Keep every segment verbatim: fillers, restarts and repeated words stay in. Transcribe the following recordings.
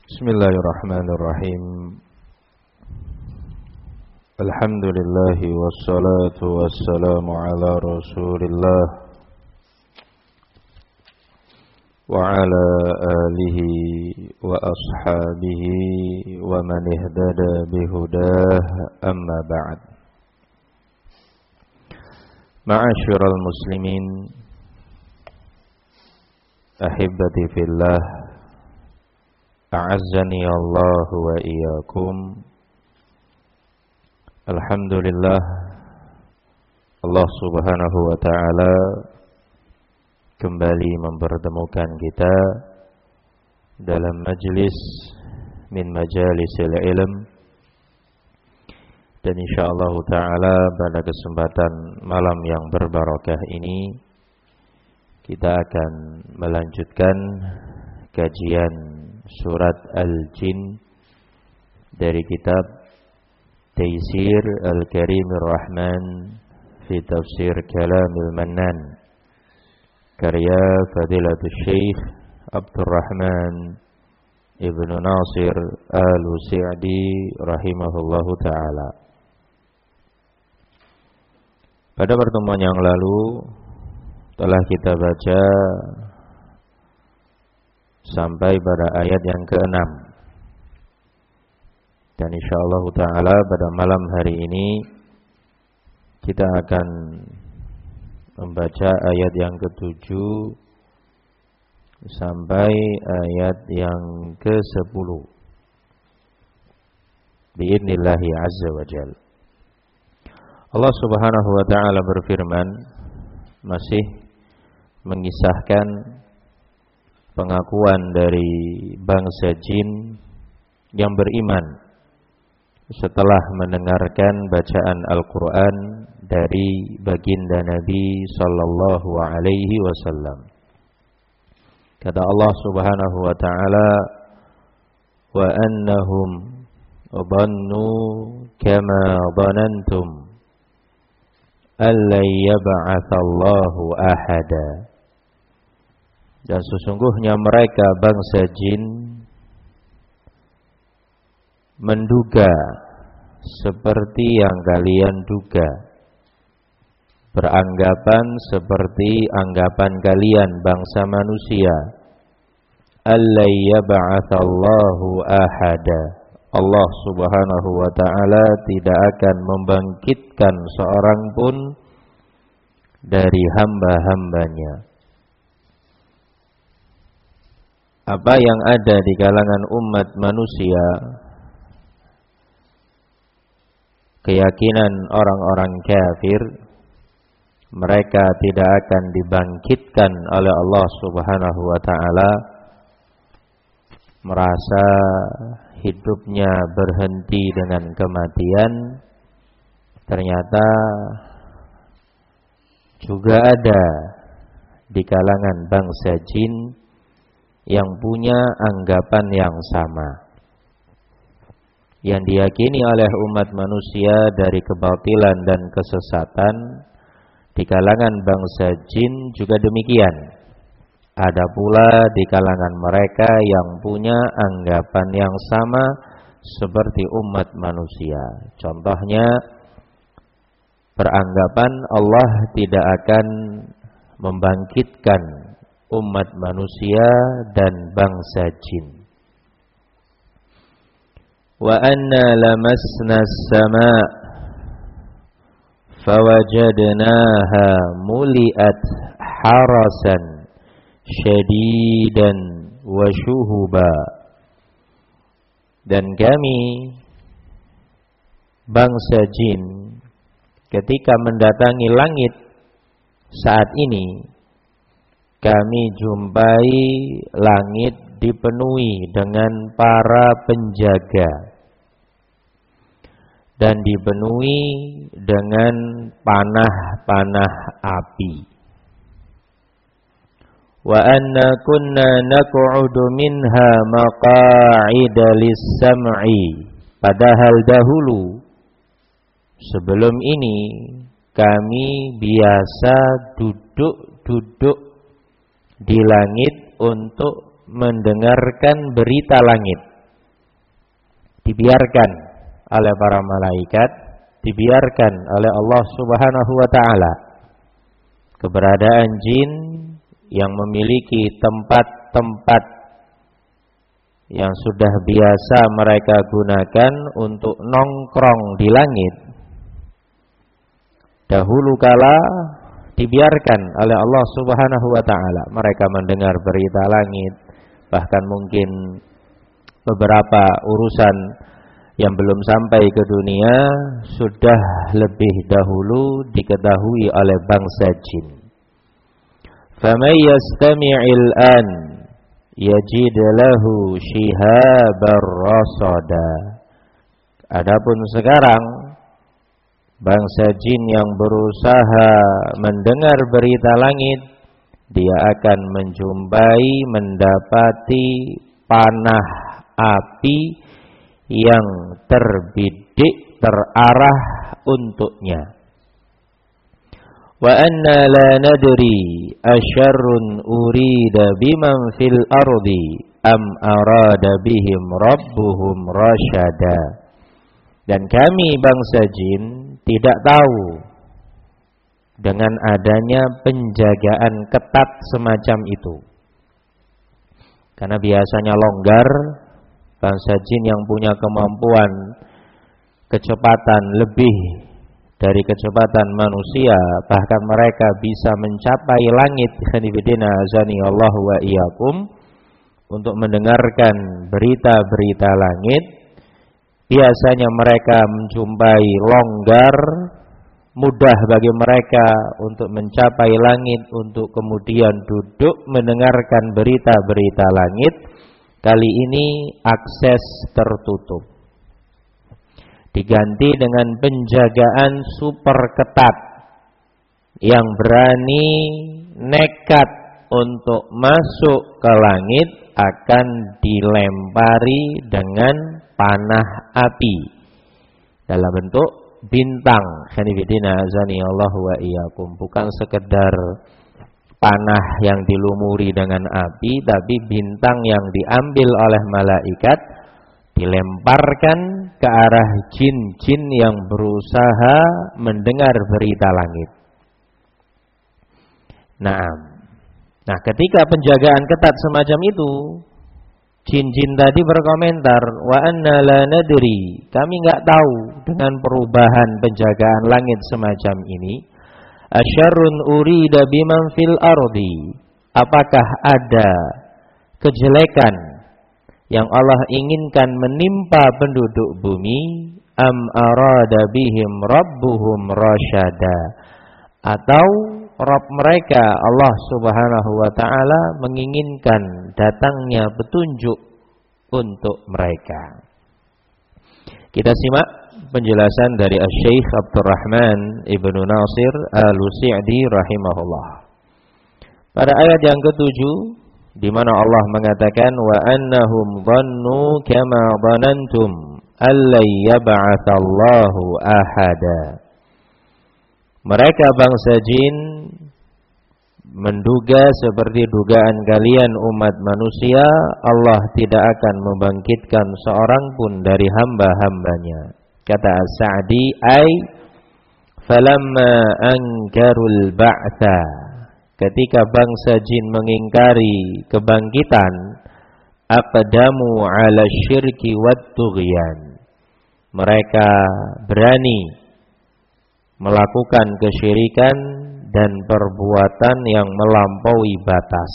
Bismillahirrahmanirrahim. Alhamdulillah wassalatu wassalamu ala Rasulillah wa ala alihi wa ashabihi wa man ihtada bihudah, amma ba'd. Ma'asyiral muslimin, ahibbati fillah, a'azzani Allah wa iyyakum. Alhamdulillah, Allah subhanahu wa ta'ala kembali mempertemukan kita dalam majlis min majalisil ilm. Dan insyaallah ta'ala pada kesempatan malam yang berbarakah ini kita akan melanjutkan kajian surat Al-Jin dari kitab Taysir Al-Karimir Rahman fi Tafsir Kalamil Mannan, karya Fadilatul Syekh Abdurrahman Ibnu Nasir Al-Sa'di rahimahullahu ta'ala. Pada pertemuan yang lalu telah kita baca sampai pada ayat yang keenam. Dan insyaallah ta'ala pada malam hari ini kita akan membaca ayat yang ketujuh sampai ayat yang kesepuluh. Bi'idnillahi azza wa jalla. Allah subhanahu wa ta'ala berfirman, masih mengisahkan pengakuan dari bangsa jin yang beriman setelah mendengarkan bacaan Al-Quran dari baginda Nabi sallallahu alaihi wasallam. Kata Allah subhanahu wa ta'ala, wa annahum dhannu kama dhanantum allan yab'atsallahu ahada. Dan sesungguhnya mereka bangsa jin menduga seperti yang kalian duga, beranggapan seperti anggapan kalian bangsa manusia, allai yab'atsallahu ahada, Allah subhanahu wa ta'ala tidak akan membangkitkan seorang pun dari hamba-hambanya. Apa yang ada di kalangan umat manusia, keyakinan orang-orang kafir, mereka tidak akan dibangkitkan oleh Allah subhanahu wa ta'ala, merasa hidupnya berhenti dengan kematian. Ternyata juga ada di kalangan bangsa jin yang punya anggapan yang sama, yang diyakini oleh umat manusia dari kebatilan dan kesesatan. Di kalangan bangsa jin juga demikian. Ada pula di kalangan mereka yang punya anggapan yang sama seperti umat manusia. Contohnya, beranggapan Allah tidak akan membangkitkan umat manusia dan bangsa jin. Wa anna lamasna as-samaa fawajadnaha muliat harasan syadidan wa syuhuba. Dan kami bangsa jin ketika mendatangi langit saat ini, kami jumpai langit dipenuhi dengan para penjaga dan dipenuhi dengan panah-panah api. Wa anna kunna naq'udu minha maqa'ida lis-sam'i. Padahal dahulu sebelum ini kami biasa duduk-duduk di langit untuk mendengarkan berita langit. dibiarkan oleh para malaikat, dibiarkan oleh Allah Subhanahu wa taala. Keberadaan jin yang memiliki tempat-tempat yang sudah biasa mereka gunakan untuk nongkrong di langit, dahulu kala dibiarkan oleh Allah Subhanahu wa taala. Mereka mendengar berita langit, bahkan mungkin beberapa urusan yang belum sampai ke dunia sudah lebih dahulu diketahui oleh bangsa jin. فَمَنْ يَسْتَمِعِ الْآنِ يَجِدْ لَهُ شِهَابًا رَصَدًا. Adapun sekarang bangsa jin yang berusaha mendengar berita langit, dia akan menjumpai, mendapati panah api yang terbidik, terarah untuknya. Wa anna la nadri asyarrun urida biman fil ardi am arada bihim rabbuhum rasyada. Dan kami bangsa jin tidak tahu dengan adanya penjagaan ketat semacam itu. Karena biasanya longgar, bangsa jin yang punya kemampuan kecepatan lebih dari kecepatan manusia, bahkan mereka bisa mencapai langit, khanifidina azani Allah wa iyyakum, untuk mendengarkan berita-berita langit. Biasanya mereka menjumpai longgar, mudah bagi mereka untuk mencapai langit, untuk kemudian duduk mendengarkan berita-berita langit. Kali ini akses tertutup, diganti dengan penjagaan super ketat yang berani nekat untuk masuk ke langit akan dilempari dengan panah api dalam bentuk bintang. Khanifidina azani Allah wa iyyakum. Bukan sekedar panah yang dilumuri dengan api, tapi bintang yang diambil oleh malaikat dilemparkan ke arah jin-jin yang berusaha mendengar berita langit. Nah, nah ketika penjagaan ketat semacam itu, jin-jin tadi berkomentar, wa anna la nadri, kami enggak tahu dengan perubahan penjagaan langit semacam ini, asyarrun urida biman fil ardi, apakah ada kejelekan yang Allah inginkan menimpa penduduk bumi, am arada bihim rabbuhum rasyada, atau Rabb mereka Allah Subhanahu wa taala menginginkan datangnya petunjuk untuk mereka. Kita simak penjelasan dari Asy-Syaikh Abdurrahman Ibnu Nasir Al-Sa'di rahimahullah. Pada ayat yang ketujuh, di mana Allah mengatakan wa annahum dhannu kama dhanantum allai yab'atsallahu ahada. Mereka bangsa jin menduga seperti dugaan kalian umat manusia, Allah tidak akan membangkitkan seorang pun dari hamba-hambanya. Kata As-Sa'di, ai falamma ankarul ba'tha, ketika bangsa jin mengingkari kebangkitan, aqdamu ala syirki wat tughyan, mereka berani melakukan kesyirikan dan perbuatan yang melampaui batas.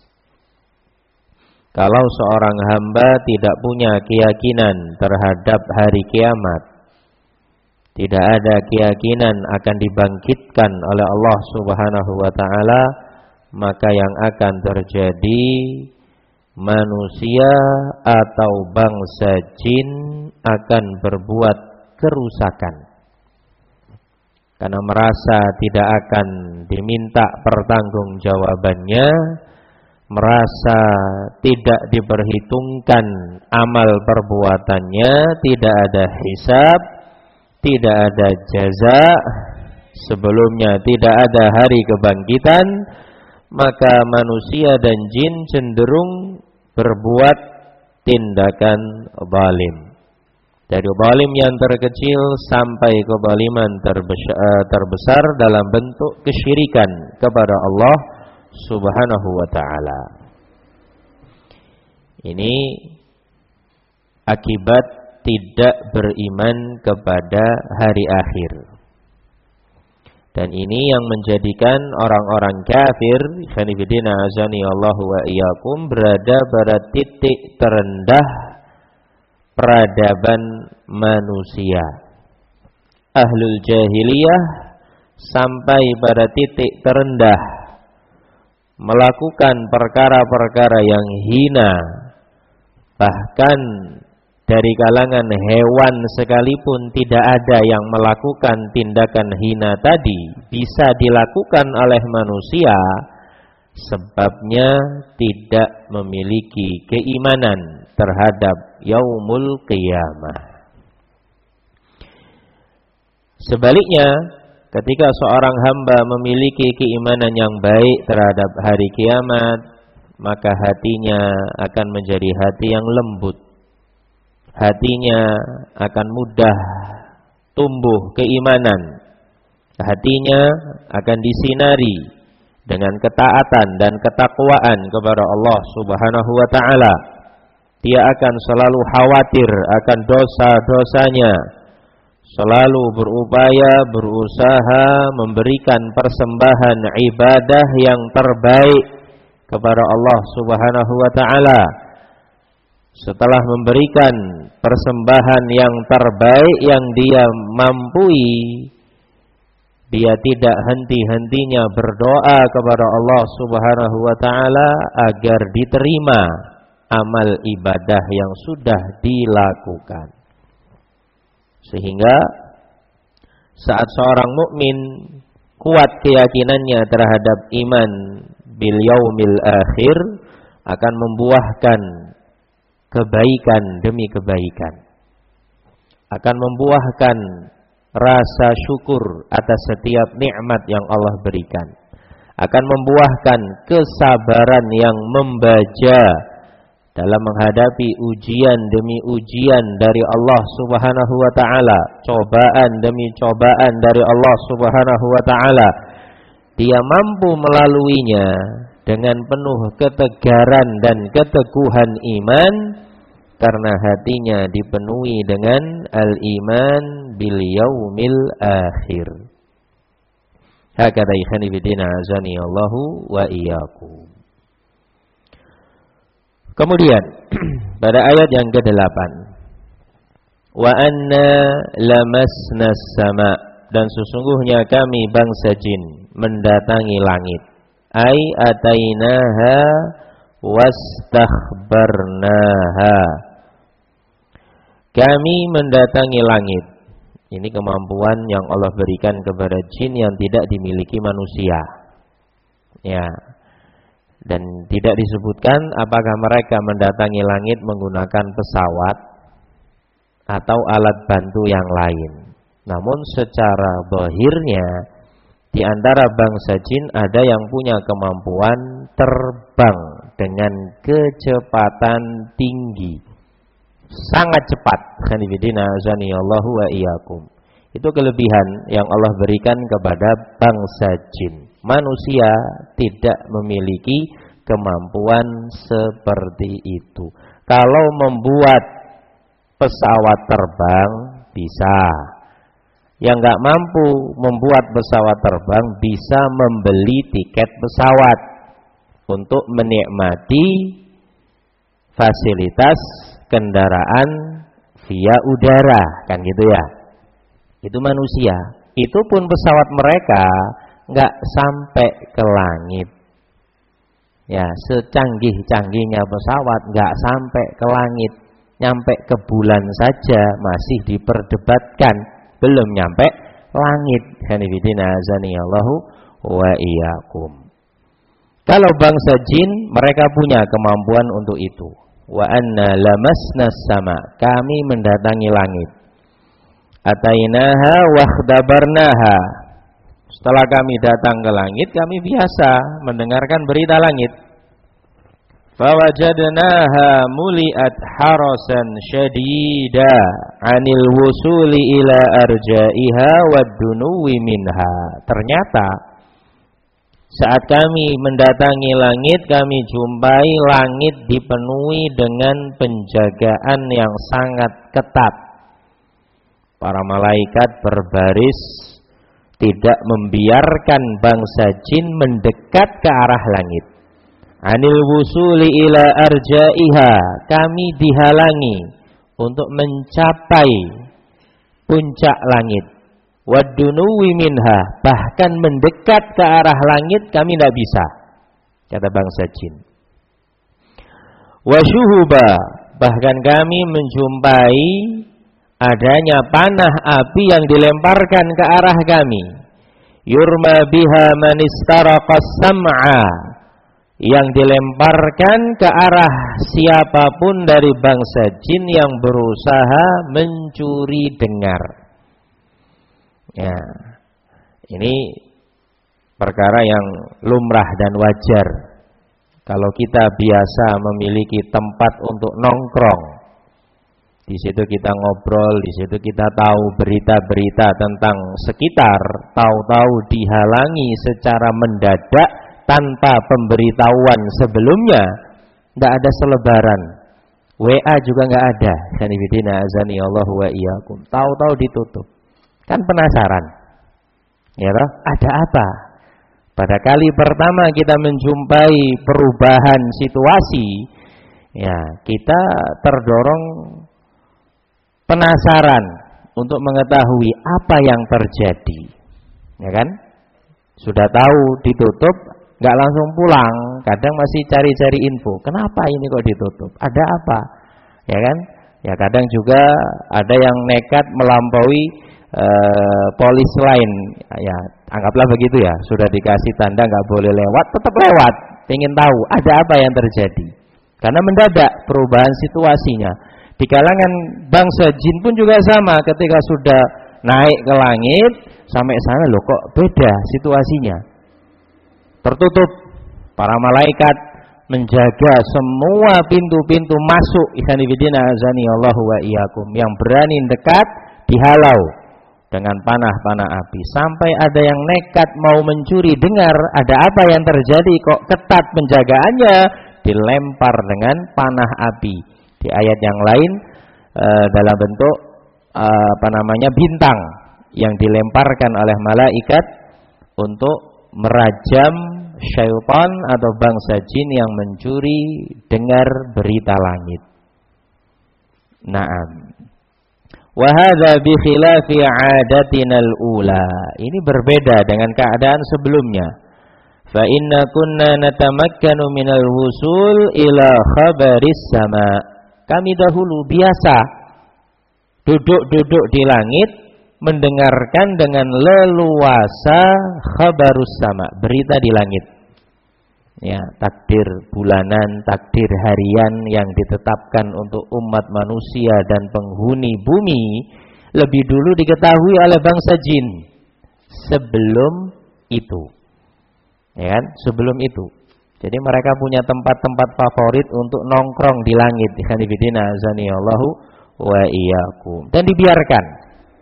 Kalau seorang hamba tidak punya keyakinan terhadap hari kiamat, tidak ada keyakinan akan dibangkitkan oleh Allah Subhanahu wa taala, maka yang akan terjadi, manusia atau bangsa jin akan berbuat kerusakan. Karena merasa tidak akan diminta pertanggungjawabannya, merasa tidak diperhitungkan amal perbuatannya, tidak ada hisab, tidak ada jaza, sebelumnya tidak ada hari kebangkitan, maka manusia dan jin cenderung berbuat tindakan zalim. dari zalim yang terkecil sampai kezaliman terbesar dalam bentuk kesyirikan kepada Allah Subhanahu wa taala. Ini akibat tidak beriman kepada hari akhir. Dan ini yang menjadikan orang-orang kafir, khanifidina azani Allahu wa iyyakum, berada pada titik terendah peradaban manusia. Ahlul jahiliyah sampai pada titik terendah melakukan perkara-perkara yang hina, bahkan dari kalangan hewan sekalipun tidak ada yang melakukan tindakan hina tadi bisa dilakukan oleh manusia, sebabnya tidak memiliki keimanan terhadap yaumul qiyamah. Sebaliknya, ketika seorang hamba memiliki keimanan yang baik terhadap hari kiamat, maka hatinya akan menjadi hati yang lembut. Hatinya akan mudah tumbuh keimanan. Hatinya akan disinari dengan ketaatan dan ketakwaan kepada Allah Subhanahu wa taala. Dia akan selalu khawatir akan dosa-dosanya, selalu berupaya, berusaha memberikan persembahan ibadah yang terbaik kepada Allah Subhanahu wa taala. Setelah memberikan persembahan yang terbaik yang dia mampui, dia tidak henti-hentinya berdoa kepada Allah Subhanahu wa taala agar diterima amal ibadah yang sudah dilakukan. Sehingga saat seorang mukmin kuat keyakinannya terhadap iman bil yaumil akhir, akan membuahkan kebaikan demi kebaikan, akan membuahkan rasa syukur atas setiap nikmat yang Allah berikan, akan membuahkan kesabaran yang membaja dalam menghadapi ujian demi ujian dari Allah Subhanahu wa taala, cobaan demi cobaan dari Allah Subhanahu wa taala. Dia mampu melaluinya dengan penuh ketegaran dan keteguhan iman, karena hatinya dipenuhi dengan al-iman bil yaumil akhir. Hakadha ikhwani bidina azani Allahu wa iyyakum. Kemudian pada ayat yang kedelapan, wa anna lamasna sama, dan sesungguhnya kami bangsa jin mendatangi langit. Ai atainaha wastakhbarnaha. Kami mendatangi langit. Ini kemampuan yang Allah berikan kepada jin yang tidak dimiliki manusia. Ya. Dan tidak disebutkan apakah mereka mendatangi langit menggunakan pesawat atau alat bantu yang lain. Namun secara zahirnya di antara bangsa jin ada yang punya kemampuan terbang dengan kecepatan tinggi, sangat cepat. Khanifidina azani Allahu wa iyyakum. Itu kelebihan yang Allah berikan kepada bangsa jin. Manusia tidak memiliki kemampuan seperti itu. Kalau membuat pesawat terbang bisa. Yang nggak mampu membuat pesawat terbang bisa membeli tiket pesawat untuk menikmati fasilitas kendaraan via udara, kan gitu ya. Itu manusia. Itu pun pesawat mereka nggak sampai ke langit. Ya, secanggih-canggihnya pesawat nggak sampai ke langit, nyampe ke bulan saja masih diperdebatkan, belum nyampe langit. Hanifidina azanillahu wa iyyakum. Kalau bangsa jin, mereka punya kemampuan untuk itu. Wa anna lamasna sama, kami mendatangi langit. Atainaha wakhdabarnaha. Setelah kami datang ke langit, kami biasa mendengarkan berita langit. fawajadnaha muliat harasan syadida 'anil wusuli ila arja'iha wad-dunuwi minha. Ternyata saat kami mendatangi langit, kami jumpai langit dipenuhi dengan penjagaan yang sangat ketat. Para malaikat berbaris, tidak membiarkan bangsa jin mendekat ke arah langit. Anil wusuli ila arja'iha, kami dihalangi untuk mencapai puncak langit. Wadunuwi minha, bahkan mendekat ke arah langit kami tidak bisa, kata bangsa jin. Wasyuhuba, bahkan kami menjumpai adanya panah api yang dilemparkan ke arah kami. Yurma biha man istaraqas sam'a, yang dilemparkan ke arah siapapun dari bangsa jin yang berusaha mencuri dengar. Ya, ini perkara yang lumrah dan wajar. Kalau kita biasa memiliki tempat untuk nongkrong, di situ kita ngobrol, di situ kita tahu berita-berita tentang sekitar, tahu-tahu dihalangi secara mendadak tanpa pemberitahuan sebelumnya, tidak ada selebaran, W A juga nggak ada. Sanibidina azani Allah wa iyyakum. Tahu-tahu ditutup. Kan penasaran, ya toh? Ada apa? Pada kali pertama kita menjumpai perubahan situasi, ya kita terdorong penasaran untuk mengetahui apa yang terjadi, ya kan? Sudah tahu ditutup, nggak langsung pulang, kadang masih cari-cari info. Kenapa ini kok ditutup? Ada apa? Ya kan? Ya kadang juga ada yang nekat melampaui Uh, polis lain, ya anggaplah begitu ya, sudah dikasih tanda nggak boleh lewat, tetap lewat, ingin tahu ada apa yang terjadi, karena mendadak perubahan situasinya. Di kalangan bangsa jin pun juga sama, ketika sudah naik ke langit sampai sana loh kok beda situasinya, tertutup, para malaikat menjaga semua pintu-pintu masuk. Ikhwanifidina azani Allahu wa iyyakum, yang berani dekat dihalau dengan panah-panah api. Sampai ada yang nekat mau mencuri dengar, ada apa yang terjadi kok ketat penjagaannya, dilempar dengan panah api. Di ayat yang lain e, dalam bentuk e, apa namanya bintang yang dilemparkan oleh malaikat untuk merajam syaitan atau bangsa jin yang mencuri dengar berita langit. Naam. Wa hadza bi khilafi 'adatina al-ula. Ini berbeda dengan keadaan sebelumnya. Fa inna kunna natamakkanu minal wusul ila khabaris sama. Kami dahulu biasa duduk-duduk di langit mendengarkan dengan leluasa khabarus sama, berita di langit. Ya, takdir bulanan, takdir harian yang ditetapkan untuk umat manusia dan penghuni bumi lebih dulu diketahui oleh bangsa jin sebelum itu. Ya kan? Sebelum itu. Jadi mereka punya tempat-tempat favorit untuk nongkrong di langit. Ikhwanifidina azanillahu wa iyyakum. Dan dibiarkan.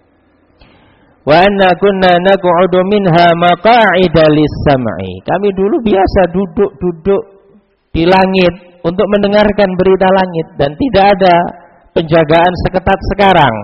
Wa anna kunna naq'udu minha maq'ida lis-sam'i. Kami dulu biasa duduk-duduk di langit untuk mendengarkan berita langit dan tidak ada penjagaan seketat sekarang.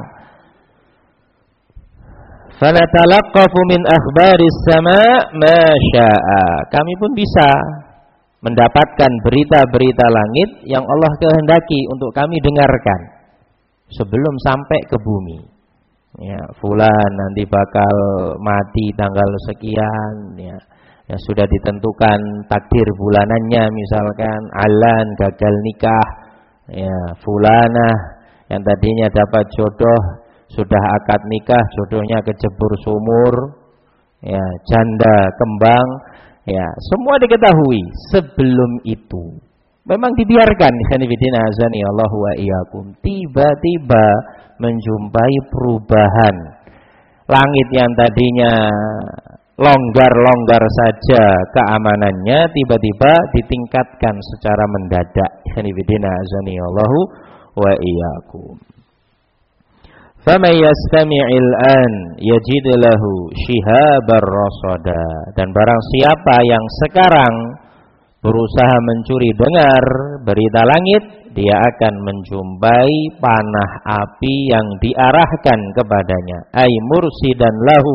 Fanatalaqqafu min akhbaris sama' ma syaa. Kami pun bisa mendapatkan berita-berita langit yang Allah kehendaki untuk kami dengarkan sebelum sampai ke bumi. Ya, fulan nanti bakal mati tanggal sekian, ya, ya sudah ditentukan takdir bulanannya, misalkan alan gagal nikah, ya, fulanah yang tadinya dapat jodoh sudah akad nikah, jodohnya kecebur sumur, ya, janda kembang, ya, semua diketahui sebelum itu. Memang dibiarkan, ikhwanifidina azani Allahu wa iyyakum, tiba-tiba menjumpai perubahan. Langit yang tadinya longgar-longgar saja keamanannya, tiba-tiba ditingkatkan secara mendadak. Hanifidina azanillahu wa iyyakum. Faman yastami'il an yajid lahu shihabar rasada. Dan barang siapa yang sekarang berusaha mencuri dengar berita langit, dia akan menjumpai panah api yang diarahkan kepadanya. Ay mursidan lahu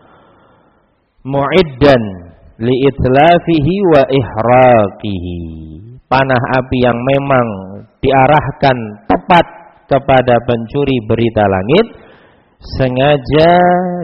mu'iddan li'itlafihi wa ihraqihi. Panah api yang memang diarahkan tepat kepada pencuri berita langit, sengaja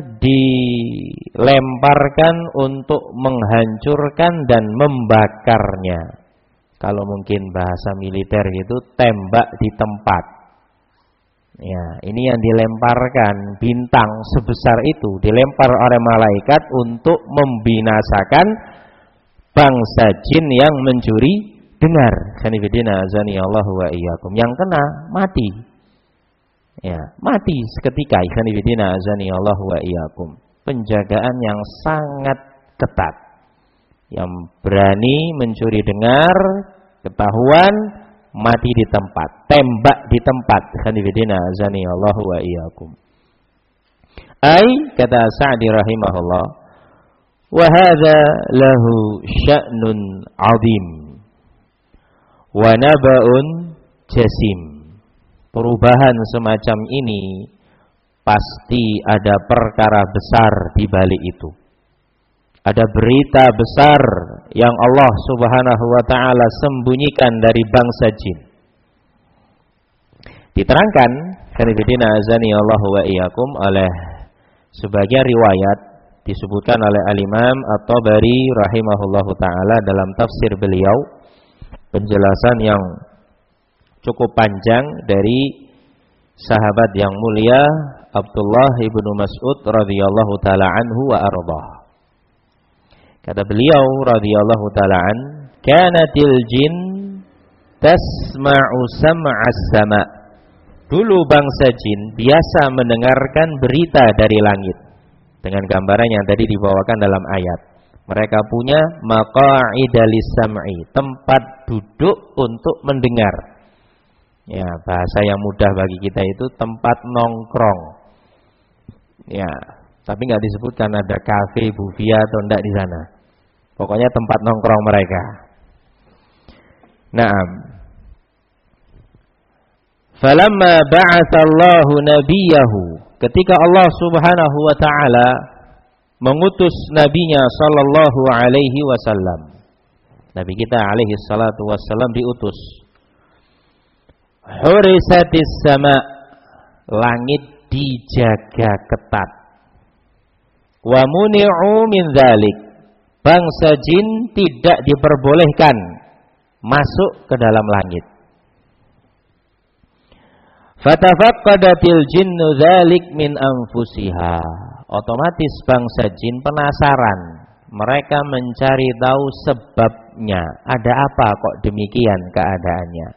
dilemparkan untuk menghancurkan dan membakarnya. Kalau mungkin bahasa militer gitu, tembak di tempat. Ya, ini yang dilemparkan, bintang sebesar itu dilempar oleh malaikat untuk membinasakan bangsa jin yang mencuri dengar. Sanifidina azani Allahu wa iyyakum. Yang kena mati. Ya, mati seketika. Sanifidina azani Allahu wa iyyakum. Penjagaan yang sangat ketat. Yang berani mencuri dengar, ketahuan, mati di tempat, tembak di tempat. Khanifidina azani Allahu wa iyyakum. Ai kata Sa'di rahimahullah, wa hadza lahu sya'nun 'azim wa naba'un jasim. Perubahan semacam ini pasti ada perkara besar di balik itu. Ada berita besar yang Allah Subhanahu wa taala sembunyikan dari bangsa jin. Diterangkan Khanifidina azani Allahu wa iyyakum oleh sebagian riwayat, disebutkan oleh Al-Imam At-Tabari rahimahullahu taala dalam tafsir beliau, penjelasan yang cukup panjang dari sahabat yang mulia Abdullah ibnu Mas'ud radhiyallahu taala anhu wa ardhah. Kata beliau radhiyallahu taala an, kanatil jin tasma'u sam'as sama'. Dulu bangsa jin biasa mendengarkan berita dari langit. Dengan gambaran yang tadi dibawakan dalam ayat. Mereka punya maqa'ida lis-sam'i, tempat duduk untuk mendengar. Ya, bahasa yang mudah bagi kita itu tempat nongkrong. Ya, tapi enggak disebutkan ada kafe, bufia atau enggak di sana. Pokoknya tempat nongkrong mereka. Naam. Falamma ba'atsallahu nabiyahu, ketika Allah Subhanahu wa taala mengutus nabinya sallallahu alaihi wasallam. Nabi kita alaihi salatu wasallam diutus. Hurisatis sama, langit dijaga ketat. Wa muni'u min dzalik, bangsa jin tidak diperbolehkan masuk ke dalam langit. Fatafaqqadatil jinnu dzalik min anfusiha. Otomatis bangsa jin penasaran. Mereka mencari tahu sebabnya. Ada apa kok demikian keadaannya?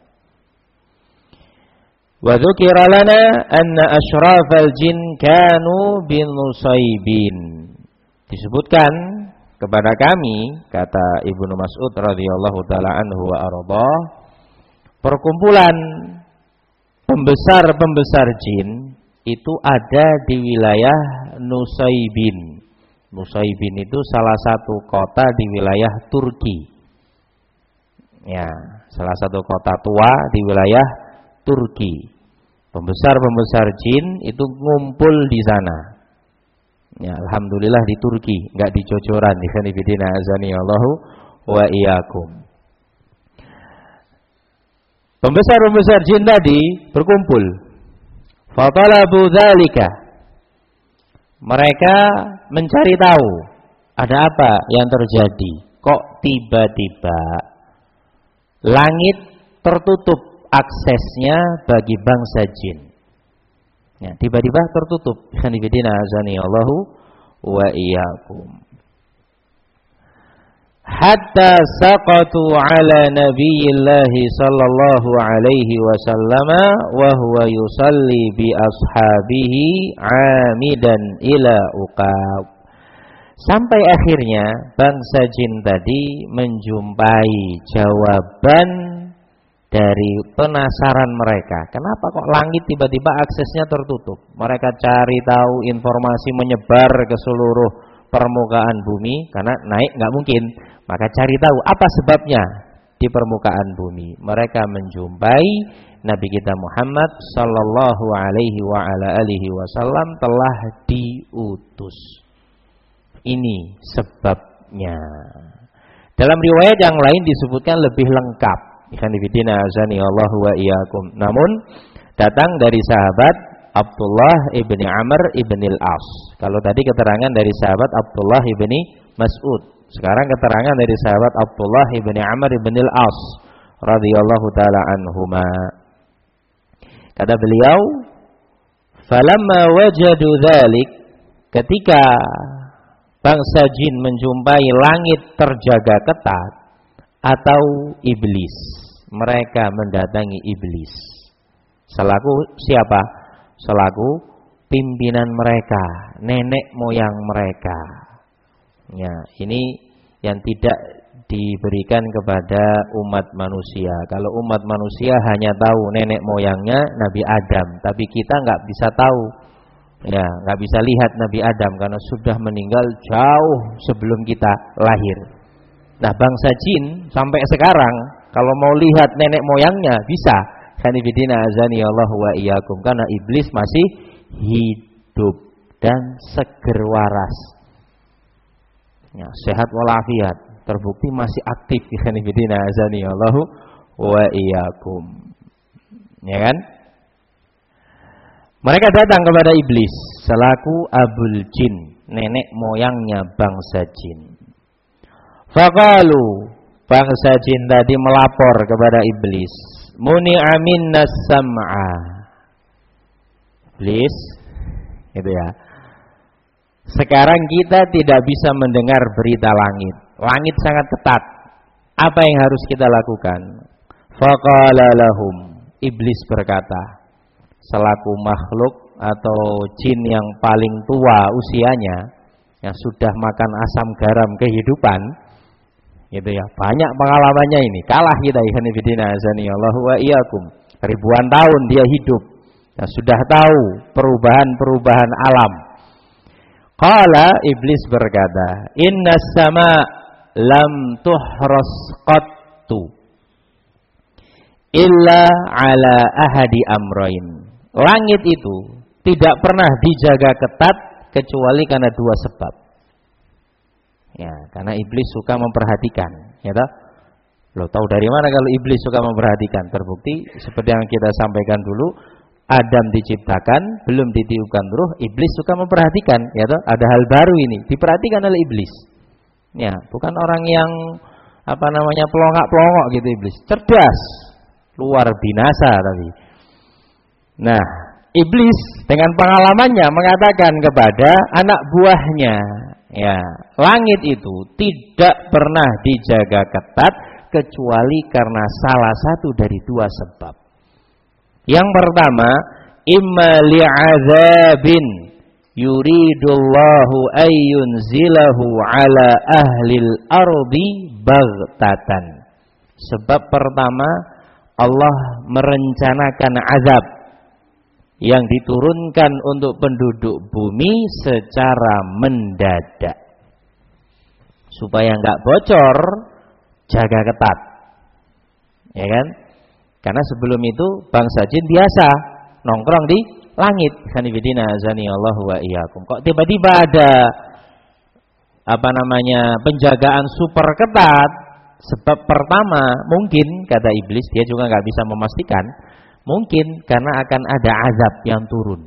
Wa dzukira lana anna asyrafal jin kanu bin Nusaybin. Disebutkan kepada kami, kata Ibnu Mas'ud radhiyallahu taala anhu wa ardhah, perkumpulan pembesar-pembesar jin itu ada di wilayah Nusaybin. Nusaybin itu salah satu kota di wilayah Turki. Ya, salah satu kota tua di wilayah Turki. Pembesar-pembesar jin itu ngumpul di sana. Ya, alhamdulillah di Turki, enggak di Jojoran. Di Khanifidina azani Allahu wa iyyakum. Pembesar-pembesar jin tadi berkumpul. Fatalabu dzalika. Mereka mencari tahu ada apa yang terjadi. Kok tiba-tiba langit tertutup aksesnya bagi bangsa jin. Ya, tiba-tiba tertutup. Khanifidina azani Allahu wa iyyakum. Hatta saqatu ala nabiyillahi sallallahu alaihi wasallam wa huwa yusalli bi ashabihi amidan ila uqab. Sampai akhirnya bangsa jin tadi menjumpai jawaban dari penasaran mereka. Kenapa kok langit tiba-tiba aksesnya tertutup? Mereka cari tahu, informasi menyebar ke seluruh permukaan bumi, karena naik nggak mungkin. Maka cari tahu apa sebabnya di permukaan bumi. Mereka menjumpai Nabi kita Muhammad sallallahu alaihi wa ala alihi wasallam telah diutus. Ini sebabnya. Dalam riwayat yang lain disebutkan lebih lengkap. Ikhwan fillah azani Allah wa iyyakum. Namun datang dari sahabat Abdullah ibni Amr ibni al-As. Kalau tadi keterangan dari sahabat Abdullah ibni Mas'ud, sekarang keterangan dari sahabat Abdullah ibni Amr ibni al-As radhiyallahu taala anhuma. Kata beliau, "Falamma wajadu dzalik," ketika bangsa jin menjumpai langit terjaga ketat atau iblis, mereka mendatangi iblis. Selaku siapa? Selaku pimpinan mereka, nenek moyang mereka. Ya, ini yang tidak diberikan kepada umat manusia. Kalau umat manusia hanya tahu nenek moyangnya Nabi Adam, tapi kita nggak bisa tahu. Ya, nggak bisa lihat Nabi Adam karena sudah meninggal jauh sebelum kita lahir. Nah, bangsa jin sampai sekarang kalau mau lihat nenek moyangnya bisa. Hanifidina azani Allah wa iyyakum, karena iblis masih hidup dan seger waras. Ya, sehat walafiat, terbukti masih aktif. Hanifidina azani Allah wa iyyakum. Ya kan? Mereka datang kepada iblis selaku abul jin, nenek moyangnya bangsa jin. Faqalu, bangsa jin tadi melapor kepada iblis, muni'a minnas sam'a. Iblis, gitu ya. Sekarang kita tidak bisa mendengar berita langit. Langit sangat ketat. Apa yang harus kita lakukan? Faqala lahum, iblis berkata, selaku makhluk atau jin yang paling tua usianya, yang sudah makan asam garam kehidupan, gitu ya, banyak pengalamannya ini, kalah kita ikhwan fillah azani Allah wa iyyakum. Ribuan tahun dia hidup, ya, sudah tahu perubahan-perubahan alam. Qala, iblis berkata, innas sama lam tuhras qattu illa ala ahadi amrain. Langit itu tidak pernah dijaga ketat kecuali karena dua sebab. Ya, karena iblis suka memperhatikan, ya toh? Lo tahu dari mana kalau iblis suka memperhatikan? Terbukti seperti yang kita sampaikan dulu, Adam diciptakan, belum ditiupkan ruh, iblis suka memperhatikan, ya toh? Ada hal baru ini, diperhatikan oleh iblis. Ya, bukan orang yang apa namanya pelongak-pelongok gitu iblis. Cerdas, luar binasa tapi. Nah, iblis dengan pengalamannya mengatakan kepada anak buahnya, ya, langit itu tidak pernah dijaga ketat kecuali karena salah satu dari dua sebab. Yang pertama, imma li'adzabin yuridullahu ayyunzilahu ala ahlil ardi baghtatan. Sebab pertama, Allah merencanakan azab yang diturunkan untuk penduduk bumi secara mendadak. Supaya enggak bocor, jaga ketat. Ya kan? Karena sebelum itu bangsa jin biasa nongkrong di langit. Hanifidina azani Allah wa iyyakum. Kok tiba-tiba ada apa namanya penjagaan super ketat? Sebab pertama, mungkin kata iblis, dia juga enggak bisa memastikan, mungkin karena akan ada azab yang turun.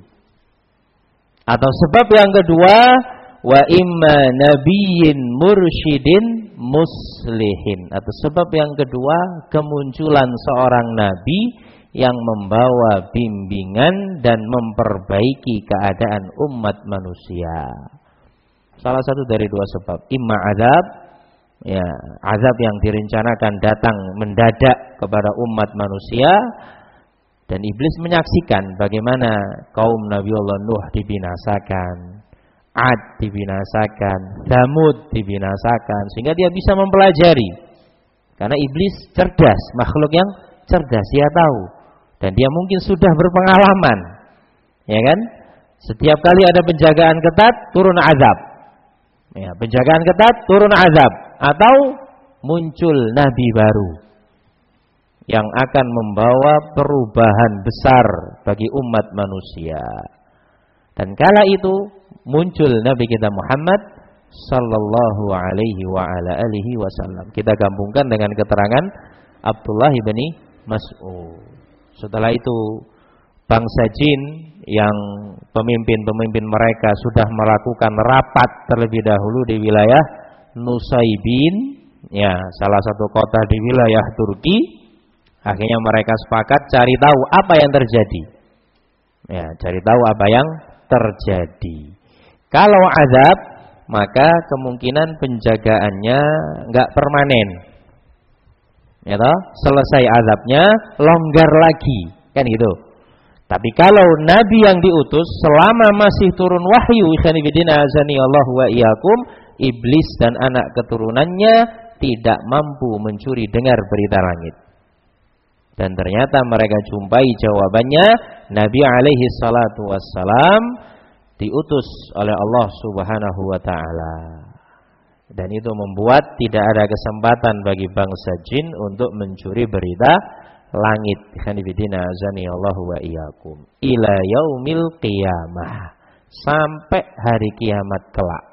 Atau sebab yang kedua, wa imma nabiyyin mursyidin muslihin. Atau sebab yang kedua, kemunculan seorang nabi yang membawa bimbingan dan memperbaiki keadaan umat manusia. Salah satu dari dua sebab, imma azab, ya, azab yang direncanakan datang mendadak kepada umat manusia. Dan iblis menyaksikan bagaimana kaum Nabi Allah Nuh dibinasakan, Ad dibinasakan, Tsamud dibinasakan, sehingga dia bisa mempelajari. Karena iblis cerdas, makhluk yang cerdas, dia tahu. Dan dia mungkin sudah berpengalaman. Ya kan? Setiap kali ada penjagaan ketat, turun azab. Ya, penjagaan ketat, turun azab. Atau muncul nabi baru yang akan membawa perubahan besar bagi umat manusia. Dan kala itu muncul Nabi kita Muhammad sallallahu alaihi wa ala alihi wasallam. Kita gabungkan dengan keterangan Abdullah bin Mas'ud. Setelah itu bangsa jin yang pemimpin-pemimpin mereka sudah melakukan rapat terlebih dahulu di wilayah Nusaybin, ya, salah satu kota di wilayah Turki. Akhirnya mereka sepakat cari tahu apa yang terjadi. Ya, cari tahu apa yang terjadi. Kalau azab, maka kemungkinan penjagaannya enggak permanen. Ya toh? Selesai azabnya, longgar lagi, kan gitu. Tapi kalau nabi yang diutus selama masih turun wahyu, ikhwanifidina azani Allah wa iyyakum, iblis dan anak keturunannya tidak mampu mencuri dengar berita langit. Dan ternyata mereka jumpai jawabannya, Nabi alaihi salatu wassalam diutus oleh Allah subhanahu wa ta'ala. Dan itu membuat tidak ada kesempatan bagi bangsa jin untuk mencuri berita langit. Khanifidina azani Allah wa iyyakum. Ila yaumil qiyamah. Sampai hari kiamat kelak.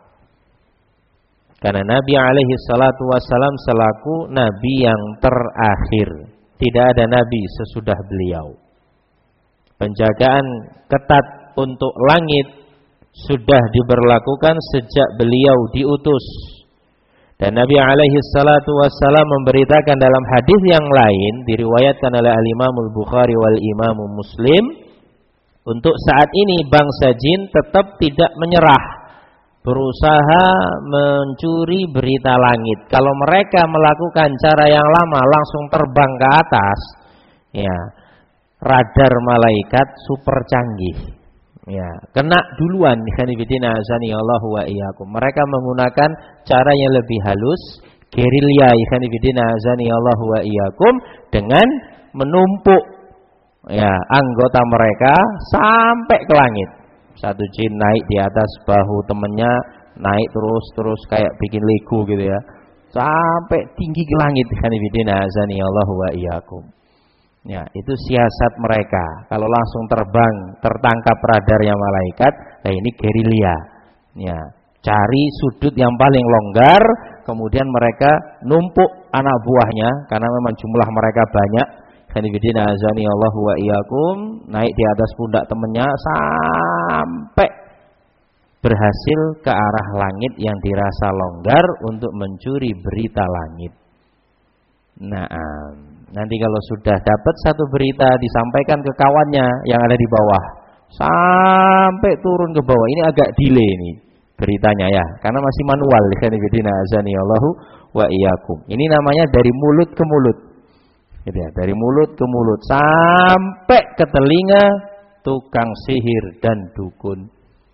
Karena Nabi alaihi salatu wassalam selaku Nabi yang terakhir. Tidak ada nabi sesudah beliau. Penjagaan ketat untuk langit sudah diberlakukan sejak beliau diutus. Dan Nabi alaihi salatu wassalam memberitakan dalam hadis yang lain diriwayatkan oleh Al-Imam Al-Bukhari wal Imam Muslim, untuk saat ini bangsa jin tetap tidak menyerah, berusaha mencuri berita langit. Kalau mereka melakukan cara yang lama, langsung terbang ke atas, ya, radar malaikat super canggih, ya, kena duluan. Khanifidina azani Allah wa iyyakum. Mereka menggunakan cara yang lebih halus, gerilya, khanifidina azani Allah wa iyyakum, dengan menumpuk, ya, anggota mereka sampai ke langit. Satu jin naik di atas bahu temannya, naik terus-terus kayak bikin Lego gitu ya, sampai tinggi ke langit. Khanifidina azani Allah wa iyyakum. Ya, itu siasat mereka. Kalau langsung terbang, tertangkap radarnya malaikat, nah ini gerilya. Ya, cari sudut yang paling longgar, kemudian mereka numpuk anak buahnya karena memang jumlah mereka banyak. Khanifidina azani Allah wa iyyakum, naik di atas pundak temannya sampai berhasil ke arah langit yang dirasa longgar untuk mencuri berita langit. Nah, nanti kalau sudah dapat satu berita disampaikan ke kawannya yang ada di bawah, sampai turun ke bawah. Ini agak delay ini beritanya ya, karena masih manual. Khanifidina azani Allah wa iyyakum. Ini namanya dari mulut ke mulut. Gitu ya, dari mulut ke mulut sampai ke telinga tukang sihir dan dukun.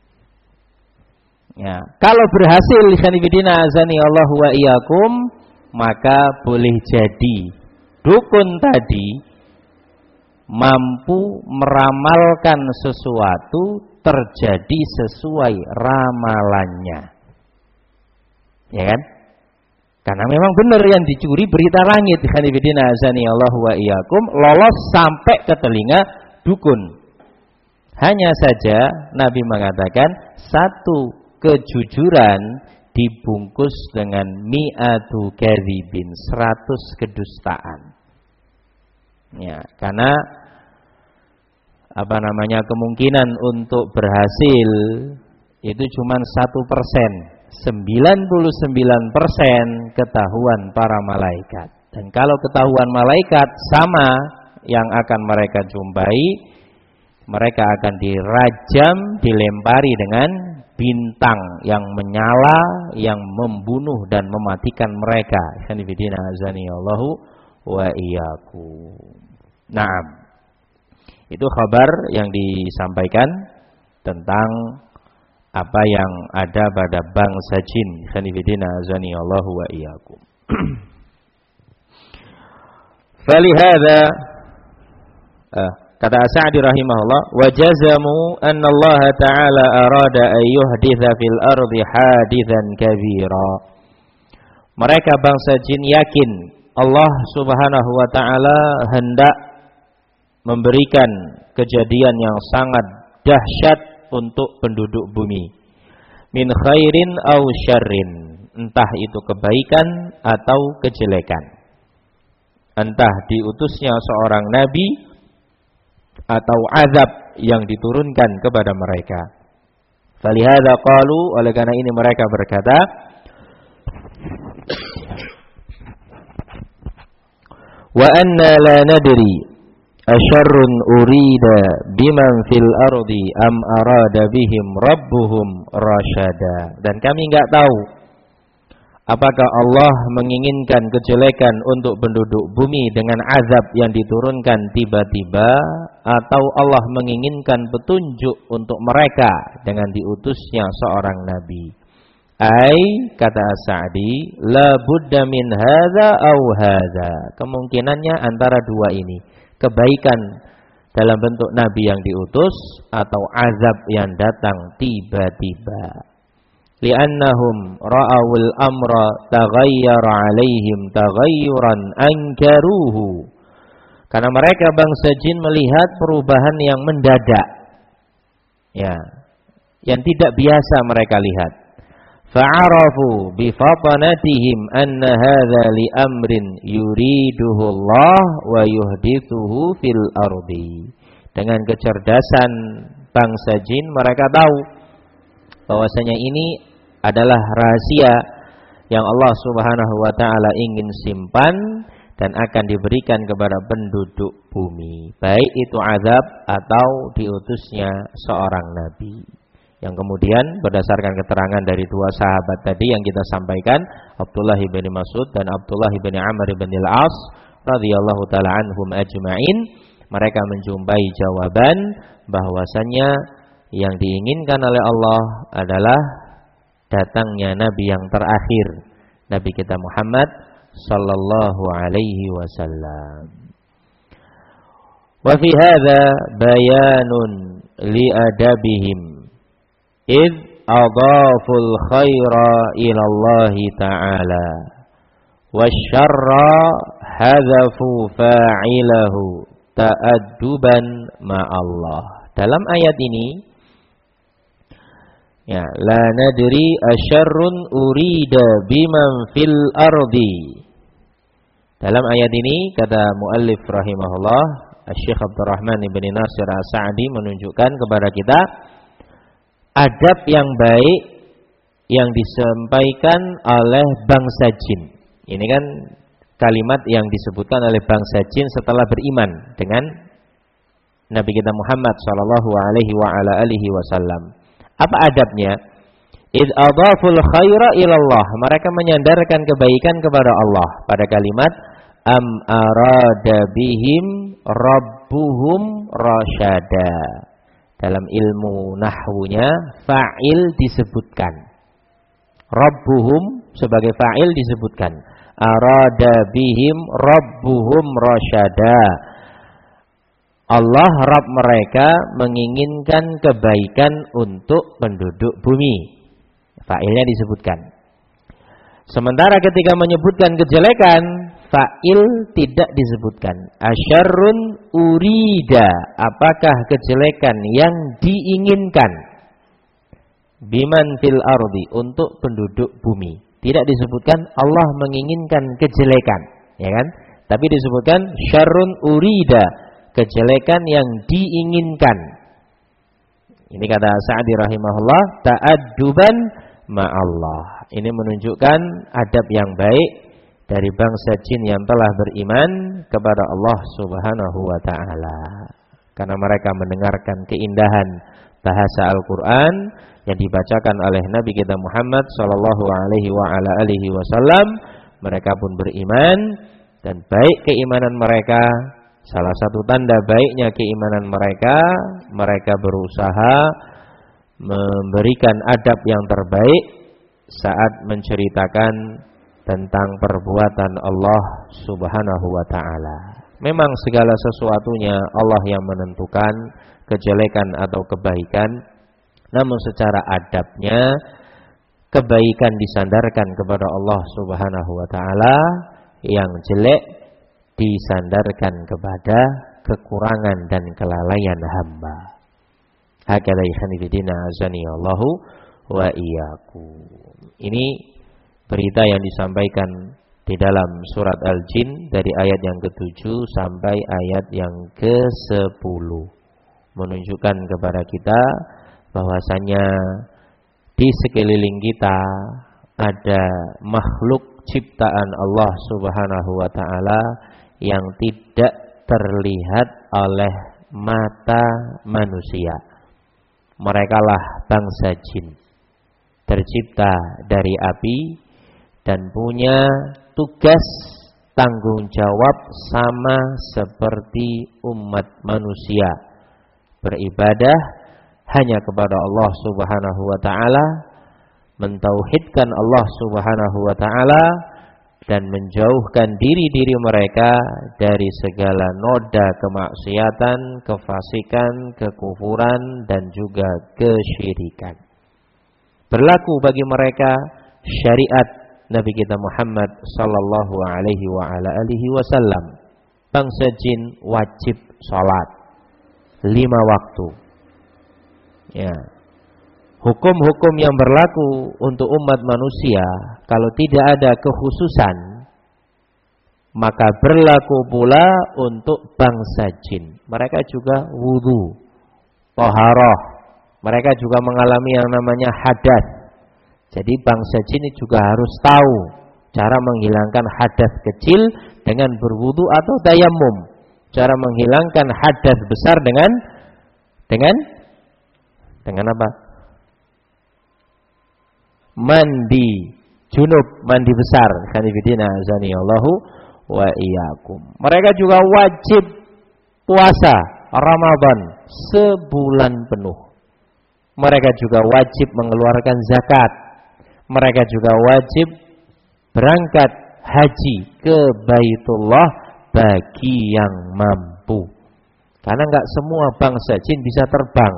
Ya, kalau berhasil khanifidina azani Allah wa iyyakum, maka boleh jadi dukun tadi mampu meramalkan sesuatu terjadi sesuai ramalannya. Ya kan? Karena memang benar yang dicuri berita langit. Khanifidina azani Allah wa iyyakum, lolos sampai ke telinga dukun. Hanya saja Nabi mengatakan satu kejujuran dibungkus dengan mi'atu kadzibin, seratus kedustaan. Ya, karena apa namanya kemungkinan untuk berhasil itu cuma satu persen. sembilan puluh sembilan persen ketahuan para malaikat. Dan kalau ketahuan malaikat sama yang akan mereka jumpai, mereka akan dirajam, dilempari dengan bintang yang menyala, yang membunuh dan mematikan mereka. Khanifidina azani Allahu wa iyyakum. Naam. Itu kabar yang disampaikan tentang apa yang ada pada bangsa jin. Khanifidina azani Allahu wa iyyakum. Falihada uh, kata Sa'di rahimahullah, wa jazamu anna Allah ta'ala arada an yuhditha fil ardi hadithan kabira. Mereka bangsa jin yakin Allah Subhanahu wa taala hendak memberikan kejadian yang sangat dahsyat untuk penduduk bumi. Min khairin aw syarrin, entah itu kebaikan atau kejelekan. Entah diutusnya seorang nabi atau azab yang diturunkan kepada mereka. Falihada qalu, oleh karena ini mereka berkata, wa anna la nadri asyarrun urida biman fil ardi am arada bihim rabbuhum rasyada. Dan kami enggak tahu apakah Allah menginginkan kejelekan untuk penduduk bumi dengan azab yang diturunkan tiba-tiba, atau Allah menginginkan petunjuk untuk mereka dengan diutusnya seorang nabi. Ai, kata Sa'di, la budda min hadza aw hadza. Kemungkinannya antara dua ini, kebaikan dalam bentuk nabi yang diutus atau azab yang datang tiba-tiba. Li'annahum ra'awul amra taghayyara 'alaihim taghayyuran ankaruhu. Karena mereka bangsa jin melihat perubahan yang mendadak, ya, yang tidak biasa mereka lihat. Fa'arafu bifatanatihim anna hadza li amrin yuriduhu Allah wa yuhdithuhu fil ardi. Dengan kecerdasan bangsa jin mereka tahu bahwasanya ini adalah rahasia yang Allah Subhanahu wa taala ingin simpan dan akan diberikan kepada penduduk bumi, baik itu azab atau diutusnya seorang nabi. Yang kemudian berdasarkan keterangan dari dua sahabat tadi yang kita sampaikan, Abdullah bin Mas'ud dan Abdullah bin Amr bin Al-As radhiyallahu taala anhum ajma'in, mereka menjumpai jawaban bahwasanya yang diinginkan oleh Allah adalah datangnya nabi yang terakhir, Nabi kita Muhammad sallallahu alaihi wasallam. Wa fi hadza bayanun li adabihim id adaful khaira ila Allah ta'ala wasyarra hadhafu fa'ilahu ta'adduban ma'allah. Dalam ayat ini, ya, la nadri asyarrun urida biman fil ardi. Dalam ayat ini kata muallif rahimahullah, Syekh Abdurrahman bin Nasir As-Sa'di menunjukkan kepada kita adab yang baik yang disampaikan oleh bangsa jin. Ini kan kalimat yang disebutkan oleh bangsa jin setelah beriman dengan Nabi kita Muhammad sallallahu alaihi wa ala alihi wasallam. Apa adabnya? Id adaful khaira ilallah. Mereka menyandarkan kebaikan kepada Allah pada kalimat am arada bihim rabbuhum rasyada. Dalam ilmu nahwunya fa'il disebutkan, rabbuhum sebagai fa'il disebutkan, arada bihim rabbuhum rasyada. Allah Rabb mereka menginginkan kebaikan untuk penduduk bumi. Fa'ilnya disebutkan. Sementara ketika menyebutkan kejelekan, fa'il tidak disebutkan. Asyarrun urida, apakah kejelekan yang diinginkan? Biman fil ardi, untuk penduduk bumi. Tidak disebutkan Allah menginginkan kejelekan, ya kan? Tapi disebutkan syarrun urida, kejelekan yang diinginkan. Ini kata Sa'di rahimahullah, ta'adduban ma'allah. Ini menunjukkan adab yang baik dari bangsa jin yang telah beriman kepada Allah Subhanahu wa taala. Karena mereka mendengarkan keindahan bahasa Al-Qur'an yang dibacakan oleh Nabi kita Muhammad sallallahu alaihi wa ala alihi wasallam, mereka pun beriman, dan baik keimanan mereka. Salah satu tanda baiknya keimanan mereka, mereka berusaha memberikan adab yang terbaik saat menceritakan tentang perbuatan Allah Subhanahu wa ta'ala. Memang segala sesuatunya Allah yang menentukan kejelekan atau kebaikan, namun secara adabnya kebaikan disandarkan kepada Allah Subhanahu wa ta'ala, yang jelek disandarkan kepada kekurangan dan kelalaian hamba. Hakadha ikhwanifidina azani Allahu wa iyyakum. Ini berita yang disampaikan di dalam surat Al-Jin dari ayat yang ketujuh sampai ayat yang kesepuluh, menunjukkan kepada kita bahwasanya di sekeliling kita ada makhluk ciptaan Allah Subhanahu wa ta'ala yang tidak terlihat oleh mata manusia. Merekalah bangsa jin, tercipta dari api dan punya tugas tanggung jawab sama seperti umat manusia, beribadah hanya kepada Allah Subhanahu wa ta'ala, mentauhidkan Allah Subhanahu wa ta'ala, dan menjauhkan diri-diri mereka dari segala noda kemaksiatan, kefasikan, kekufuran, dan juga kesyirikan. Berlaku bagi mereka syariat Nabi kita Muhammad sallallahu alaihi wa ala alihi wasallam. Bangsa jin wajib salat lima waktu. Ya. Hukum-hukum yang berlaku untuk umat manusia, kalau tidak ada kekhususan, maka berlaku pula untuk bangsa jin. Mereka juga wudu, taharah. Mereka juga mengalami yang namanya hadas. Jadi bangsa jin juga harus tahu cara menghilangkan hadas kecil dengan berwudu atau tayammum. Cara menghilangkan hadas besar dengan dengan dengan apa? Mandi junub, mandi besar. Khanifidina azani Allahu wa iyyakum. Mereka juga wajib puasa Ramadan sebulan penuh. Mereka juga wajib mengeluarkan zakat. Mereka juga wajib berangkat haji ke Baitullah bagi yang mampu. Karena enggak semua bangsa jin bisa terbang.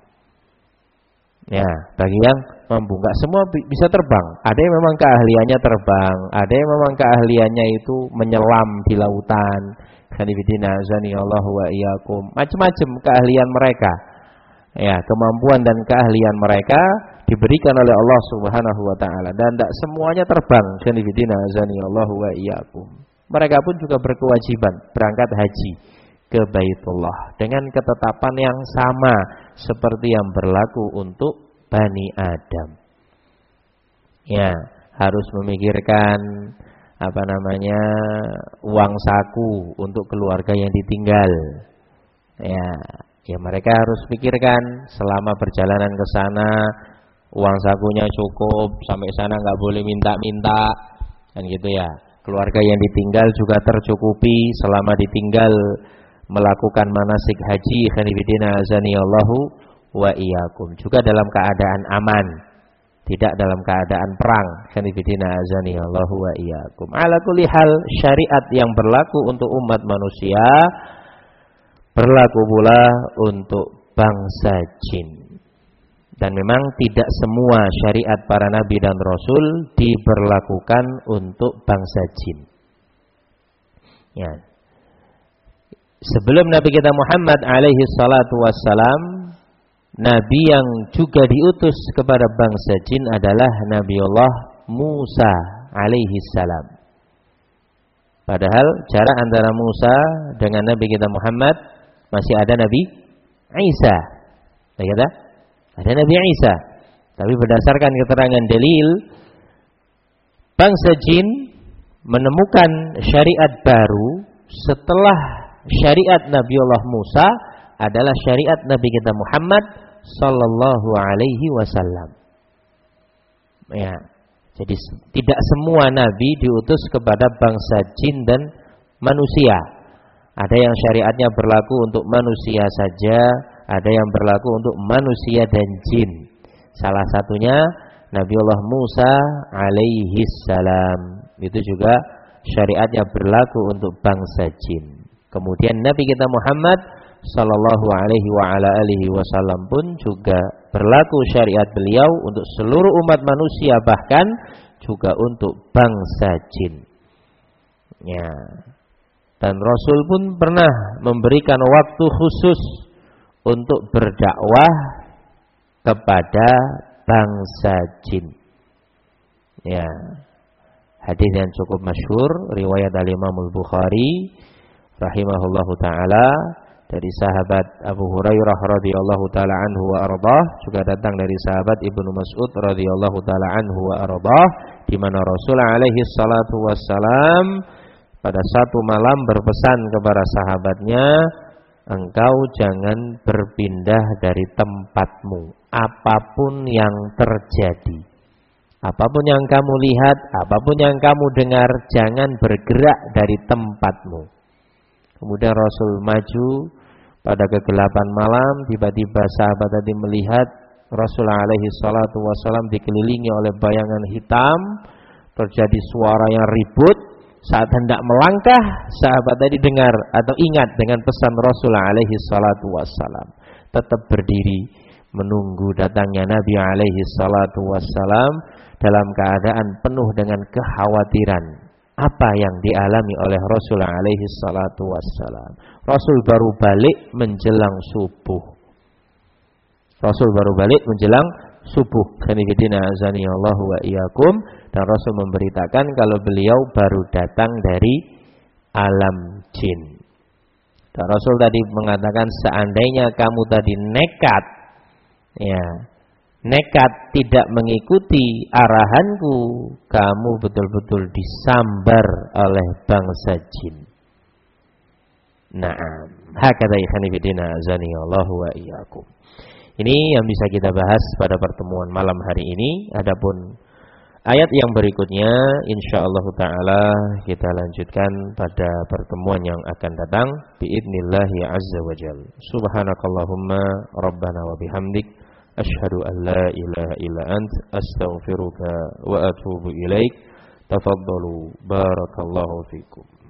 Ya, bagi yang mampu, enggak semua bisa terbang. Ada yang memang keahliannya terbang, ada yang memang keahliannya itu menyelam di lautan. Khanifidina azani Allahu wa iyyakum. Macam-macam keahlian mereka. Ya, kemampuan dan keahlian mereka diberikan oleh Allah Subhanahu wa taala, dan tidak semuanya terbang. Khanifidina azani Allahu wa iyyakum. Mereka pun juga berkewajiban berangkat haji ke Baitullah dengan ketetapan yang sama seperti yang berlaku untuk Bani Adam. Ya, harus memikirkan apa namanya uang saku untuk keluarga yang ditinggal. Ya, ya mereka harus pikirkan selama perjalanan ke sana uang sakunya cukup, sampai sana nggak boleh minta-minta, kan gitu ya. Keluarga yang ditinggal juga tercukupi selama ditinggal melakukan manasik haji. Khanifidina azani Allahu wa iyyakum. Juga dalam keadaan aman, tidak dalam keadaan perang. Khanifidina azani Allahu wa iyyakum. Ala kulli hal, syariat yang berlaku untuk umat manusia berlaku pula untuk bangsa jin. Dan memang tidak semua syariat para nabi dan rasul diberlakukan untuk bangsa jin. Ya. Sebelum Nabi kita Muhammad alaihi salatu wassalam, nabi yang juga diutus kepada bangsa jin adalah Nabiullah Musa alaihi salam. Padahal jarak antara Musa dengan Nabi kita Muhammad masih ada Nabi Isa. Ya kata? Ada Nabi Isa. Tapi berdasarkan keterangan dalil, bangsa jin menemukan syariat baru setelah syariat Nabiullah Musa adalah syariat Nabi kita Muhammad sallallahu alaihi wasallam. Ya. Jadi tidak semua nabi diutus kepada bangsa jin dan manusia. Ada yang syariatnya berlaku untuk manusia saja, ada yang berlaku untuk manusia dan jin. Salah satunya Nabiullah Musa alaihi salam. Itu juga syariatnya berlaku untuk bangsa jin. Kemudian Nabi kita Muhammad sallallahu alaihi wa ala alihi wasallam pun juga berlaku syariat beliau untuk seluruh umat manusia, bahkan juga untuk bangsa jin. Ya. Dan Rasul pun pernah memberikan waktu khusus untuk berdakwah kepada bangsa jin. Ya. Hadis yang cukup masyhur riwayat Al-Imam Al-Bukhari rahimahullahu taala dari sahabat Abu Hurairah radhiyallahu taala anhu wa ardhah, juga datang dari sahabat Ibnu Mas'ud radhiyallahu taala anhu wa ardhah, di mana Rasul alaihi salatu wassalam pada satu malam berpesan kepada sahabatnya, engkau jangan berpindah dari tempatmu apapun yang terjadi. Apapun yang kamu lihat, apapun yang kamu dengar, jangan bergerak dari tempatmu. Kemudian Rasul maju pada kegelapan malam, tiba-tiba sahabat tadi melihat Rasul alaihi salatu wassalam dikelilingi oleh bayangan hitam, terjadi suara yang ribut. Saat hendak melangkah, sahabat tadi dengar atau ingat dengan pesan Rasul alaihi salatu wassalam, tetap berdiri menunggu datangnya Nabi alaihi salatu wassalam dalam keadaan penuh dengan kekhawatiran. Apa yang dialami oleh Rasul alaihi salatu wassalam? Rasul baru balik menjelang subuh. Rasul baru balik menjelang subuh. Kanifidina azani Allah wa iyyakum. Dan Rasul memberitakan kalau beliau baru datang dari alam jin. Dan Rasul tadi mengatakan, seandainya kamu tadi nekat, ya, nekat tidak mengikuti arahanku, kamu betul-betul disambar oleh bangsa jin. Naam, hakadha ikhwani fillah azani Allah wa iyyakum. Ini yang bisa kita bahas pada pertemuan malam hari ini. Adapun ayat yang berikutnya insyaallah taala kita lanjutkan pada pertemuan yang akan datang biidznillah azza wajalla. Subhanakallahumma rabbana wa bihamdik asyhadu an la ilaha illa ant astaghfiruka wa atubu ilaik. Tafaddalu barakallahu fikum.